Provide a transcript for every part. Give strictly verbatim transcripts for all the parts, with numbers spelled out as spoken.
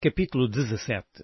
Capítulo dezassete.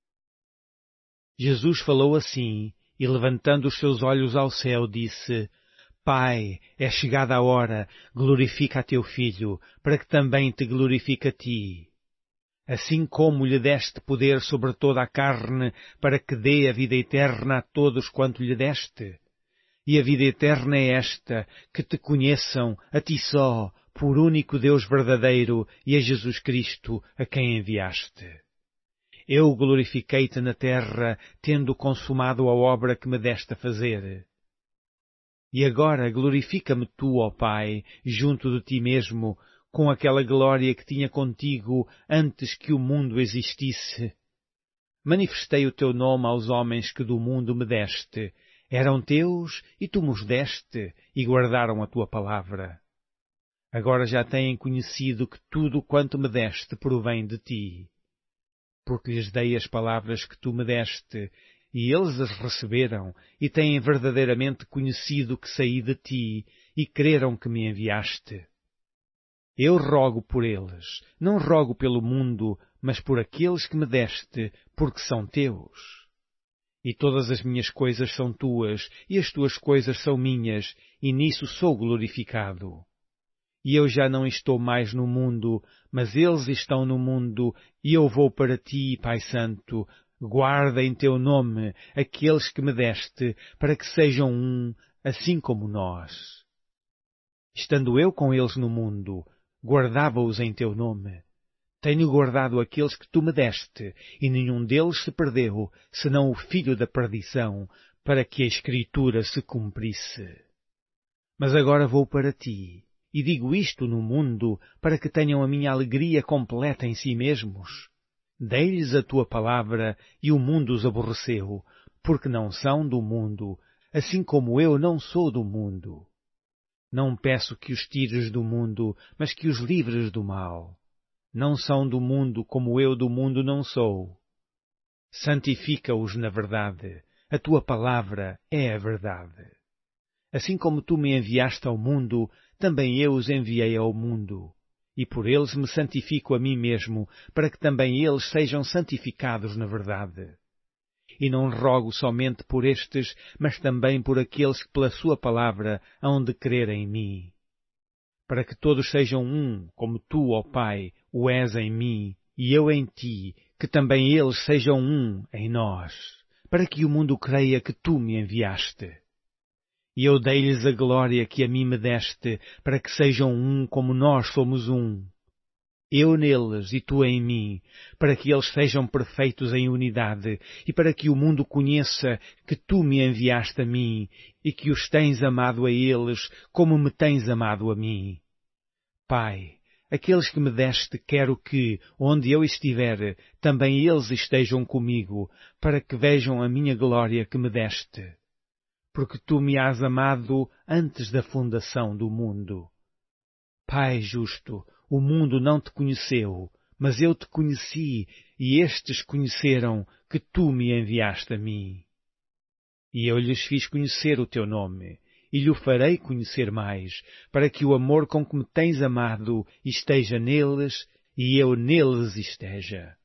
Jesus falou assim, e levantando os seus olhos ao céu, disse: Pai, é chegada a hora, glorifica a teu Filho, para que também te glorifique a ti. Assim como lhe deste poder sobre toda a carne, para que dê a vida eterna a todos quanto lhe deste. E a vida eterna é esta, que te conheçam, a ti só, por único Deus verdadeiro, e a Jesus Cristo, a quem enviaste. Eu glorifiquei-te na terra, tendo consumado a obra que me deste a fazer. E agora glorifica-me tu, ó Pai, junto de ti mesmo, com aquela glória que tinha contigo antes que o mundo existisse. Manifestei o teu nome aos homens que do mundo me deste. Eram teus, e tu me os deste, e guardaram a tua palavra. Agora já têm conhecido que tudo quanto me deste provém de ti. Porque lhes dei as palavras que tu me deste, e eles as receberam, e têm verdadeiramente conhecido que saí de ti, e creram que me enviaste. Eu rogo por eles, não rogo pelo mundo, mas por aqueles que me deste, porque são teus. E todas as minhas coisas são tuas, e as tuas coisas são minhas, e nisso sou glorificado. E eu já não estou mais no mundo, mas eles estão no mundo, e eu vou para ti, Pai Santo. Guarda em teu nome aqueles que me deste, para que sejam um, assim como nós. Estando eu com eles no mundo, guardava-os em teu nome. Tenho guardado aqueles que tu me deste, e nenhum deles se perdeu, senão o filho da perdição, para que a Escritura se cumprisse. Mas agora vou para ti. E digo isto no mundo, para que tenham a minha alegria completa em si mesmos. Dei-lhes a tua palavra, e o mundo os aborreceu, porque não são do mundo, assim como eu não sou do mundo. Não peço que os tires do mundo, mas que os livres do mal. Não são do mundo, como eu do mundo não sou. Santifica-os na verdade. A tua palavra é a verdade. Assim como tu me enviaste ao mundo, também eu os enviei ao mundo. E por eles me santifico a mim mesmo, para que também eles sejam santificados na verdade. E não rogo somente por estes, mas também por aqueles que pela sua palavra hão de crer em mim. Para que todos sejam um, como tu, ó Pai, o és em mim, e eu em ti, que também eles sejam um em nós, para que o mundo creia que tu me enviaste. E eu dei-lhes a glória que a mim me deste, para que sejam um como nós somos um. Eu neles e tu em mim, para que eles sejam perfeitos em unidade, e para que o mundo conheça que tu me enviaste a mim, e que os tens amado a eles, como me tens amado a mim. Pai, aqueles que me deste quero que, onde eu estiver, também eles estejam comigo, para que vejam a minha glória que me deste. Porque tu me has amado antes da fundação do mundo. Pai justo, o mundo não te conheceu, mas eu te conheci, e estes conheceram que tu me enviaste a mim. E eu lhes fiz conhecer o teu nome, e lhe o farei conhecer mais, para que o amor com que me tens amado esteja neles, e eu neles esteja.